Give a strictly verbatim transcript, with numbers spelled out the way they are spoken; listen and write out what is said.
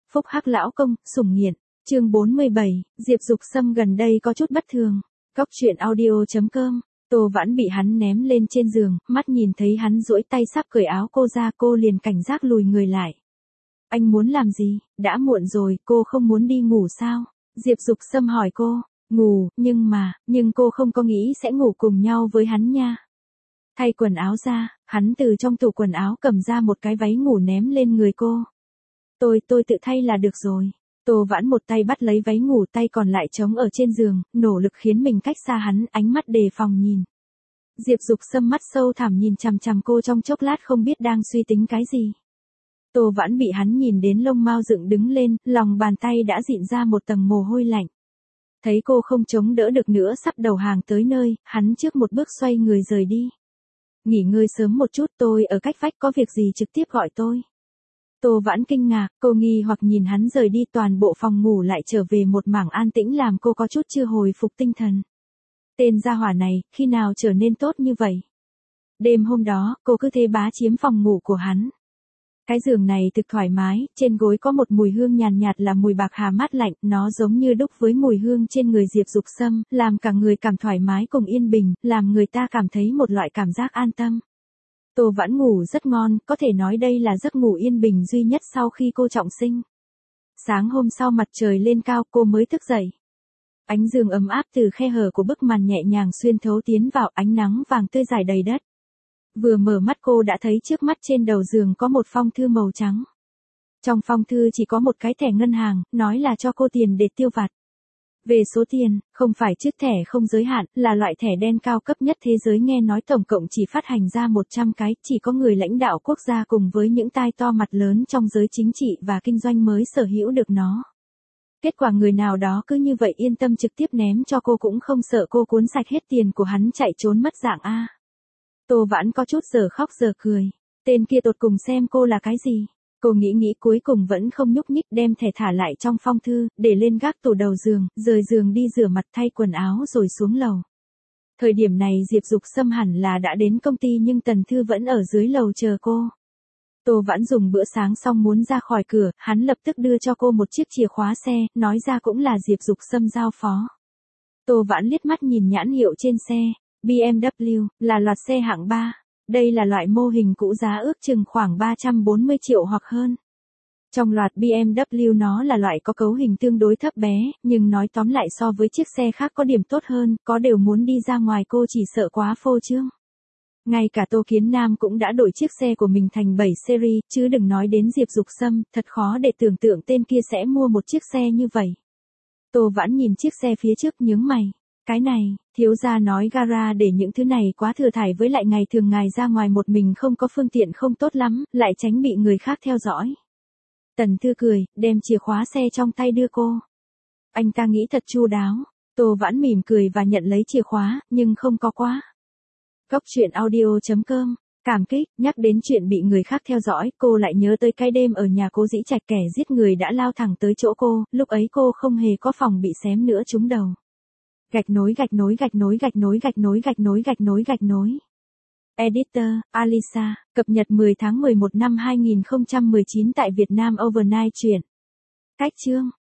Phúc Hắc lão công, sủng nghiện. Chương bốn mươi bảy, Diệp Dục Sâm gần đây có chút bất thường. Cóc truyện audio chấm com. Tô Vãn bị hắn ném lên trên giường, mắt nhìn thấy hắn duỗi tay sắp cởi áo cô ra, cô liền cảnh giác lùi người lại. Anh muốn làm gì? Đã muộn rồi, cô không muốn đi ngủ sao? Diệp Dục Sâm hỏi cô. Ngủ, nhưng mà, nhưng cô không có nghĩ sẽ ngủ cùng nhau với hắn nha. Thay quần áo ra, hắn từ trong tủ quần áo cầm ra một cái váy ngủ ném lên người cô. Tôi, tôi tự thay là được rồi. Tô Vãn một tay bắt lấy váy ngủ, tay còn lại trống ở trên giường, nỗ lực khiến mình cách xa hắn, ánh mắt đề phòng nhìn. Diệp Dục Sâm mắt sâu thẳm nhìn chằm chằm cô trong chốc lát không biết đang suy tính cái gì. Tô Vãn bị hắn nhìn đến lông mao dựng đứng lên, lòng bàn tay đã dịn ra một tầng mồ hôi lạnh. Thấy cô không chống đỡ được nữa sắp đầu hàng tới nơi, hắn trước một bước xoay người rời đi. Nghỉ ngơi sớm một chút, tôi ở cách vách, có việc gì trực tiếp gọi tôi. Tô Vãn kinh ngạc, cô nghi hoặc nhìn hắn rời đi, toàn bộ phòng ngủ lại trở về một mảng an tĩnh làm cô có chút chưa hồi phục tinh thần. Tên gia hỏa này, khi nào trở nên tốt như vậy? Đêm hôm đó, cô cứ thế bá chiếm phòng ngủ của hắn. Cái giường này thực thoải mái, trên gối có một mùi hương nhàn nhạt, nhạt là mùi bạc hà mát lạnh, nó giống như đúc với mùi hương trên người Diệp Dục Sâm, làm cả người cảm thoải mái cùng yên bình, làm người ta cảm thấy một loại cảm giác an tâm. Tô Vãn ngủ rất ngon, có thể nói đây là giấc ngủ yên bình duy nhất sau khi cô trọng sinh. Sáng hôm sau mặt trời lên cao, cô mới thức dậy. Ánh giường ấm áp từ khe hở của bức màn nhẹ nhàng xuyên thấu tiến vào, ánh nắng vàng tươi rải đầy đất. Vừa mở mắt cô đã thấy trước mắt trên đầu giường có một phong thư màu trắng. Trong phong thư chỉ có một cái thẻ ngân hàng, nói là cho cô tiền để tiêu vặt. Về số tiền, không phải chiếc thẻ không giới hạn, là loại thẻ đen cao cấp nhất thế giới, nghe nói tổng cộng chỉ phát hành ra một trăm cái, chỉ có người lãnh đạo quốc gia cùng với những tai to mặt lớn trong giới chính trị và kinh doanh mới sở hữu được nó. Kết quả người nào đó cứ như vậy yên tâm trực tiếp ném cho cô, cũng không sợ cô cuốn sạch hết tiền của hắn chạy trốn mất dạng a. Tô Vãn có chút giờ khóc giờ cười. Tên kia tột cùng xem cô là cái gì? Cô nghĩ nghĩ cuối cùng vẫn không nhúc nhích, đem thẻ thả lại trong phong thư, để lên gác tủ đầu giường, rời giường đi rửa mặt thay quần áo rồi xuống lầu. Thời điểm này Diệp Dục Sâm hẳn là đã đến công ty nhưng Tần Thư vẫn ở dưới lầu chờ cô. Tô Vãn dùng bữa sáng xong muốn ra khỏi cửa, hắn lập tức đưa cho cô một chiếc chìa khóa xe, nói ra cũng là Diệp Dục Sâm giao phó. Tô Vãn liếc mắt nhìn nhãn hiệu trên xe, bê em vê là loạt xe hạng ba. Đây là loại mô hình cũ, giá ước chừng khoảng ba trăm bốn mươi triệu hoặc hơn. Trong loạt bê em vê nó là loại có cấu hình tương đối thấp bé, nhưng nói tóm lại so với chiếc xe khác có điểm tốt hơn, có đều muốn đi ra ngoài cô chỉ sợ quá phô trương. Ngay cả Tô Kiến Nam cũng đã đổi chiếc xe của mình thành bảy series, chứ đừng nói đến Diệp Dục Sâm, thật khó để tưởng tượng tên kia sẽ mua một chiếc xe như vậy. Tô Vãn nhìn chiếc xe phía trước nhướng mày. Cái này, thiếu gia nói gara để những thứ này quá thừa thải, với lại ngày thường ngài ra ngoài một mình không có phương tiện không tốt lắm, lại tránh bị người khác theo dõi. Tần Thư cười, đem chìa khóa xe trong tay đưa cô. Anh ta nghĩ thật chu đáo. Tô Vãn mỉm cười và nhận lấy chìa khóa, nhưng không có quá. Cóc truyện audio chấm com. Cảm kích, nhắc đến chuyện bị người khác theo dõi, cô lại nhớ tới cái đêm ở nhà Cố Dĩ Trạch, kẻ giết người đã lao thẳng tới chỗ cô, lúc ấy cô không hề có phòng bị xém nữa trúng đầu. Gạch nối gạch nối gạch nối gạch nối gạch nối gạch nối gạch nối gạch nối. Editor, Alisa, cập nhật mười tháng mười một năm hai nghìn không trăm mười chín tại Việt Nam Overnight truyện. Cách chương.